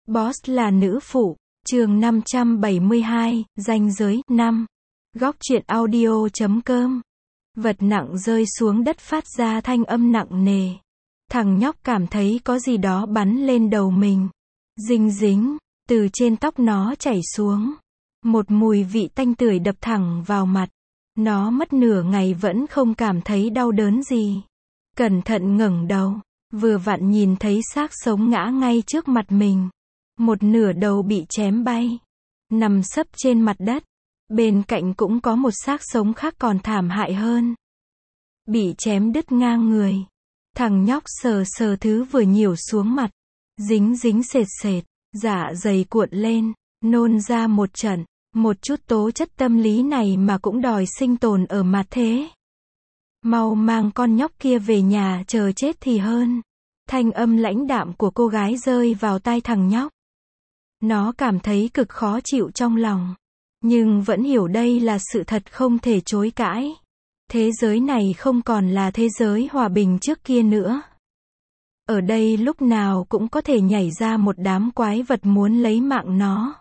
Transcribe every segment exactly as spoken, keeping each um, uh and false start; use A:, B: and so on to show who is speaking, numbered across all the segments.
A: Boss là nữ phụ, chương năm trăm bảy mươi hai, ranh giới, năm. Góc truyện audio chấm com. Vật nặng rơi xuống đất phát ra thanh âm nặng nề. Thằng nhóc cảm thấy có gì đó bắn lên đầu mình. Dinh dính, từ trên tóc nó chảy xuống. Một mùi vị tanh tưởi đập thẳng vào mặt. Nó mất nửa ngày vẫn không cảm thấy đau đớn gì. Cẩn thận ngẩng đầu, vừa vặn nhìn thấy xác sống ngã ngay trước mặt mình. Một nửa đầu bị chém bay, nằm sấp trên mặt đất. Bên cạnh cũng có một xác sống khác còn thảm hại hơn. Bị chém đứt ngang người. Thằng nhóc sờ sờ thứ vừa nhiểu xuống mặt. Dính dính sệt sệt, dạ dày cuộn lên, nôn ra một trận. Một chút tố chất tâm lý này mà cũng đòi sinh tồn ở mặt thế. Mau mang con nhóc kia về nhà chờ chết thì hơn. Thanh âm lãnh đạm của cô gái rơi vào tai thằng nhóc. Nó cảm thấy cực khó chịu trong lòng. Nhưng vẫn hiểu đây là sự thật không thể chối cãi. Thế giới này không còn là thế giới hòa bình trước kia nữa. Ở đây lúc nào cũng có thể nhảy ra một đám quái vật muốn lấy mạng nó.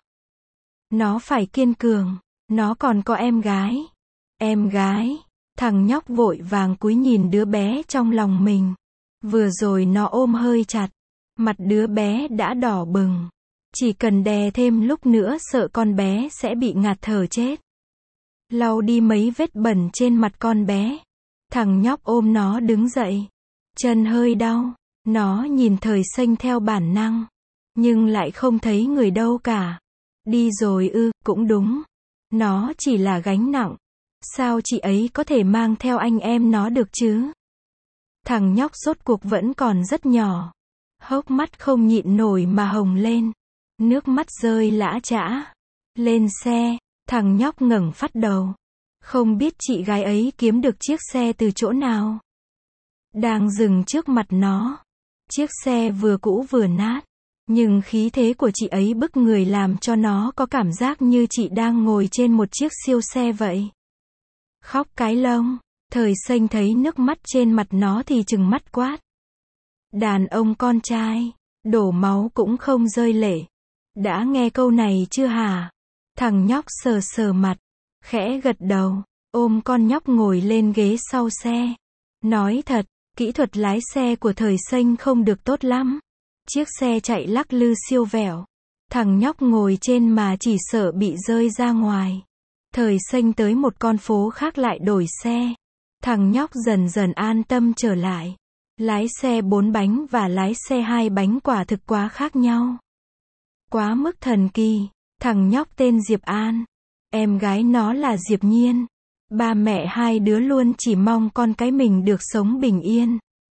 A: Nó phải kiên cường. Nó còn có em gái. Em gái. Thằng nhóc vội vàng cúi nhìn đứa bé trong lòng mình. Vừa rồi nó ôm hơi chặt. Mặt đứa bé đã đỏ bừng. Chỉ cần đè thêm lúc nữa sợ con bé sẽ bị ngạt thở chết. Lau đi mấy vết bẩn trên mặt con bé. Thằng nhóc ôm nó đứng dậy. Chân hơi đau. Nó nhìn Thời Xanh theo bản năng. Nhưng lại không thấy người đâu cả. Đi rồi ư, cũng đúng. Nó chỉ là gánh nặng. Sao chị ấy có thể mang theo anh em nó được chứ? Thằng nhóc rốt cuộc vẫn còn rất nhỏ. Hốc mắt không nhịn nổi mà hồng lên. Nước mắt rơi lã chã. Lên xe, thằng nhóc ngẩng phát đầu. Không biết chị gái ấy kiếm được chiếc xe từ chỗ nào. Đang dừng trước mặt nó. Chiếc xe vừa cũ vừa nát. Nhưng khí thế của chị ấy bức người làm cho nó có cảm giác như chị đang ngồi trên một chiếc siêu xe vậy. Khóc cái lông. Thời Xanh thấy nước mắt trên mặt nó thì trừng mắt quát. Đàn ông con trai, đổ máu cũng không rơi lệ. Đã nghe câu này chưa hả? Thằng nhóc sờ sờ mặt, khẽ gật đầu, ôm con nhóc ngồi lên ghế sau xe. Nói thật, kỹ thuật lái xe của Thời Xanh không được tốt lắm. Chiếc xe chạy lắc lư siêu vẹo. Thằng nhóc ngồi trên mà chỉ sợ bị rơi ra ngoài. Thời Xanh tới một con phố khác lại đổi xe. Thằng nhóc dần dần an tâm trở lại. Lái xe bốn bánh và lái xe hai bánh quả thực quá khác nhau. Quá mức thần kỳ. Thằng nhóc tên Diệp An. Em gái nó là Diệp Nhiên. Ba mẹ hai đứa luôn chỉ mong con cái mình được sống bình yên.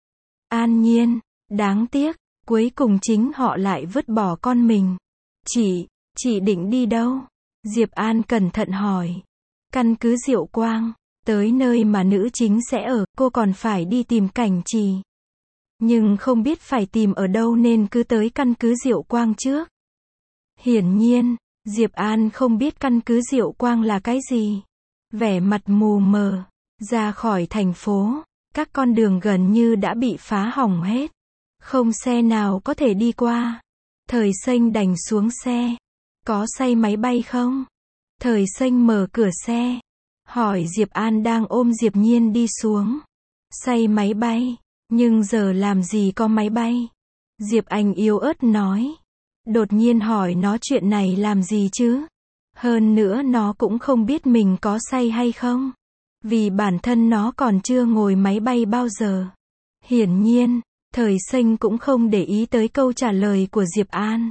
A: An nhiên. Đáng tiếc, cuối cùng chính họ lại vứt bỏ con mình. Chị, chị định đi đâu? Diệp An cẩn thận hỏi. Căn cứ Diệu Quang. Tới nơi mà nữ chính sẽ ở, cô còn phải đi tìm Cảnh Trì. Nhưng không biết phải tìm ở đâu nên cứ tới căn cứ Diệu Quang trước. Hiển nhiên, Diệp An không biết căn cứ Diệu Quang là cái gì. Vẻ mặt mù mờ. Ra khỏi thành phố, các con đường gần như đã bị phá hỏng hết. Không xe nào có thể đi qua. Thời Xanh đành xuống xe. Có say máy bay không? Thời Xanh mở cửa xe. Hỏi Diệp An đang ôm Diệp Nhiên đi xuống. Say máy bay. Nhưng giờ làm gì có máy bay? Diệp Anh yếu ớt nói. Đột nhiên hỏi nó chuyện này làm gì chứ? Hơn nữa nó cũng không biết mình có say hay không. Vì bản thân nó còn chưa ngồi máy bay bao giờ. Hiển nhiên, Thời Xanh cũng không để ý tới câu trả lời của Diệp An.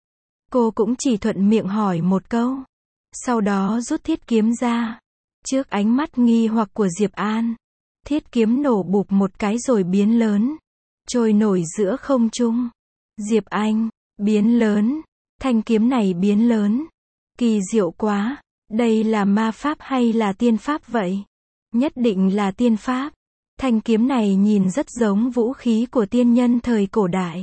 A: Cô cũng chỉ thuận miệng hỏi một câu. Sau đó rút thiết kiếm ra. Trước ánh mắt nghi hoặc của Diệp An, thiết kiếm nổ bụp một cái rồi biến lớn, trôi nổi giữa không trung. Diệp Anh, biến lớn, thanh kiếm này biến lớn. Kỳ diệu quá, đây là ma pháp hay là tiên pháp vậy? Nhất định là tiên pháp. Thanh kiếm này nhìn rất giống vũ khí của tiên nhân thời cổ đại.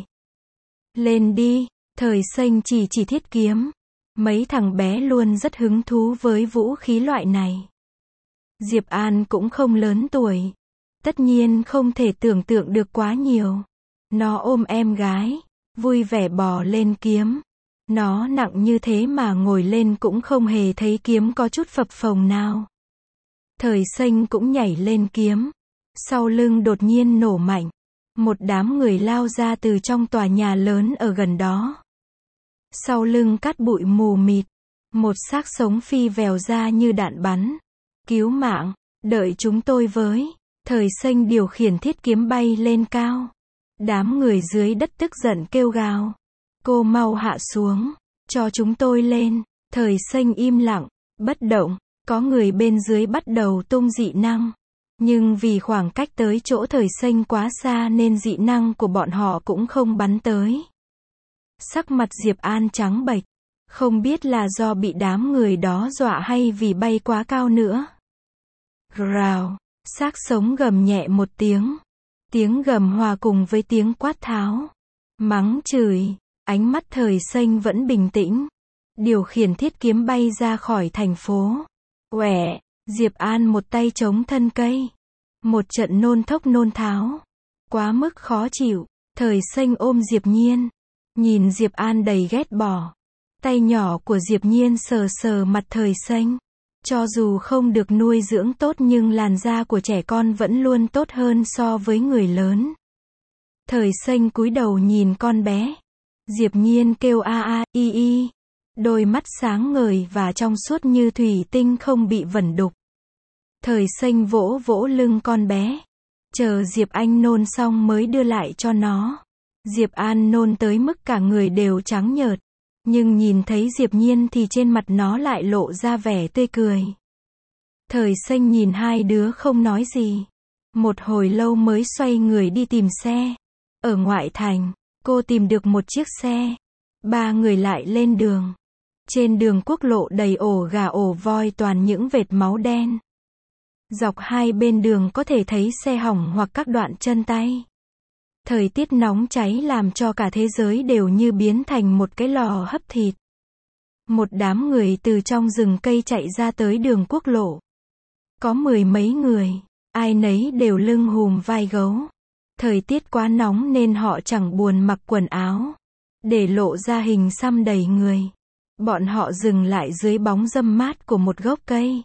A: Lên đi, Thời Xanh chỉ chỉ thiết kiếm. Mấy thằng bé luôn rất hứng thú với vũ khí loại này. Diệp An cũng không lớn tuổi. Tất nhiên không thể tưởng tượng được quá nhiều. Nó ôm em gái, vui vẻ bò lên kiếm. Nó nặng như thế mà ngồi lên cũng không hề thấy kiếm có chút phập phồng nào. Thời Xanh cũng nhảy lên kiếm. Sau lưng đột nhiên nổ mạnh. Một đám người lao ra từ trong tòa nhà lớn ở gần đó. Sau lưng cát bụi mù mịt. Một xác sống phi vèo ra như đạn bắn. Cứu mạng, đợi chúng tôi với. Thời Xanh điều khiển thiết kiếm bay lên cao. Đám người dưới đất tức giận kêu gào. Cô mau hạ xuống, cho chúng tôi lên. Thời Xanh im lặng, bất động. Có người bên dưới bắt đầu tung dị năng. Nhưng vì khoảng cách tới chỗ Thời Xanh quá xa nên dị năng của bọn họ cũng không bắn tới. Sắc mặt Diệp An trắng bệch. Không biết là do bị đám người đó dọa hay vì bay quá cao nữa. Rào, xác sống gầm nhẹ một tiếng. Tiếng gầm hòa cùng với tiếng quát tháo. Mắng chửi, ánh mắt Thời Xanh vẫn bình tĩnh. Điều khiển thiết kiếm bay ra khỏi thành phố. Quẻ, Diệp An một tay chống thân cây. Một trận nôn thốc nôn tháo. Quá mức khó chịu, Thời Xanh ôm Diệp Nhiên. Nhìn Diệp An đầy ghét bỏ. Tay nhỏ của Diệp Nhiên sờ sờ mặt Thời Xanh. Cho dù không được nuôi dưỡng tốt nhưng làn da của trẻ con vẫn luôn tốt hơn so với người lớn. Thời Xanh cúi đầu nhìn con bé. Diệp Nhiên kêu a a, y y. Đôi mắt sáng ngời và trong suốt như thủy tinh không bị vẩn đục. Thời Xanh vỗ vỗ lưng con bé. Chờ Diệp Anh nôn xong mới đưa lại cho nó. Diệp An nôn tới mức cả người đều trắng nhợt. Nhưng nhìn thấy Diệp Nhiên thì trên mặt nó lại lộ ra vẻ tươi cười. Thời Xanh nhìn hai đứa không nói gì. Một hồi lâu mới xoay người đi tìm xe. Ở ngoại thành, cô tìm được một chiếc xe. Ba người lại lên đường. Trên đường quốc lộ đầy ổ gà ổ voi toàn những vệt máu đen. Dọc hai bên đường có thể thấy xe hỏng hoặc các đoạn chân tay. Thời tiết nóng cháy làm cho cả thế giới đều như biến thành một cái lò hấp thịt. Một đám người từ trong rừng cây chạy ra tới đường quốc lộ. Có mười mấy người, ai nấy đều lưng hùm vai gấu. Thời tiết quá nóng nên họ chẳng buồn mặc quần áo, để lộ ra hình xăm đầy người. Bọn họ dừng lại dưới bóng râm mát của một gốc cây.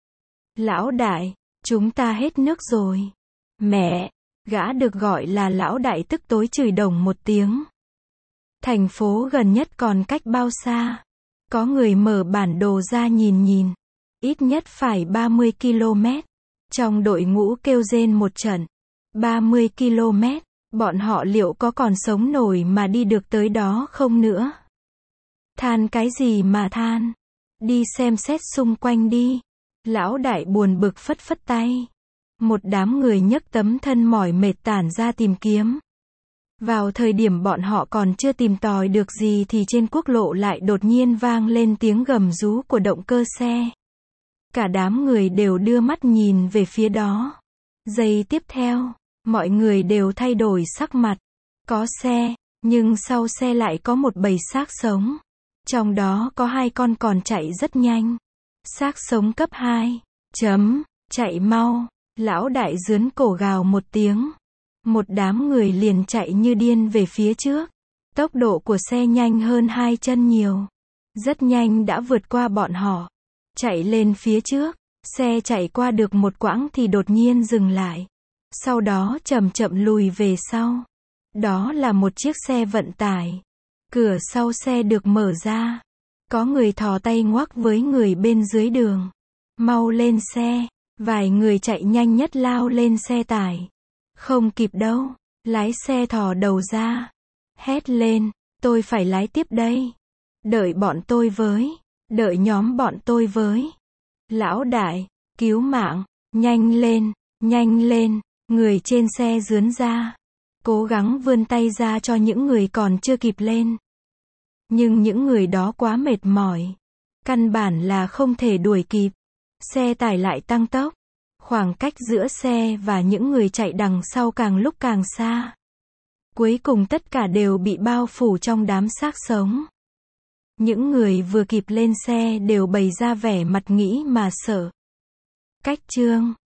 A: Lão đại, chúng ta hết nước rồi. Mẹ, gã được gọi là lão đại tức tối chửi đồng một tiếng. Thành phố gần nhất còn cách bao xa? Có người mở bản đồ ra nhìn nhìn. Ít nhất phải ba mươi ki lô mét. Trong đội ngũ kêu rên một trận. ba mươi ki lô mét, bọn họ liệu có còn sống nổi mà đi được tới đó không nữa? Than cái gì mà than? Đi xem xét xung quanh đi. Lão đại buồn bực phất phất tay. Một đám người nhấc tấm thân mỏi mệt tản ra tìm kiếm. Vào thời điểm bọn họ còn chưa tìm tòi được gì thì trên quốc lộ lại đột nhiên vang lên tiếng gầm rú của động cơ xe. Cả đám người đều đưa mắt nhìn về phía đó. Giây tiếp theo, mọi người đều thay đổi sắc mặt. Có xe, nhưng sau xe lại có một bầy xác sống. Trong đó có hai con còn chạy rất nhanh. Xác sống cấp hai. Chấm, chạy mau. Lão đại giướn cổ gào một tiếng. Một đám người liền chạy như điên về phía trước. Tốc độ của xe nhanh hơn hai chân nhiều. Rất nhanh đã vượt qua bọn họ. Chạy lên phía trước. Xe chạy qua được một quãng thì đột nhiên dừng lại. Sau đó chậm chậm lùi về sau. Đó là một chiếc xe vận tải. Cửa sau xe được mở ra. Có người thò tay ngoắc với người bên dưới đường. Mau lên xe. Vài người chạy nhanh nhất lao lên xe tải. Không kịp đâu. Lái xe thò đầu ra. Hét lên. Tôi phải lái tiếp đây. Đợi bọn tôi với. Đợi nhóm bọn tôi với. Lão đại. Cứu mạng. Nhanh lên. Nhanh lên. Người trên xe rướn ra. Cố gắng vươn tay ra cho những người còn chưa kịp lên. Nhưng những người đó quá mệt mỏi. Căn bản là không thể đuổi kịp. Xe tải lại tăng tốc. Khoảng cách giữa xe và những người chạy đằng sau càng lúc càng xa. Cuối cùng tất cả đều bị bao phủ trong đám xác sống. Những người vừa kịp lên xe đều bày ra vẻ mặt nghĩ mà sợ. Cách chương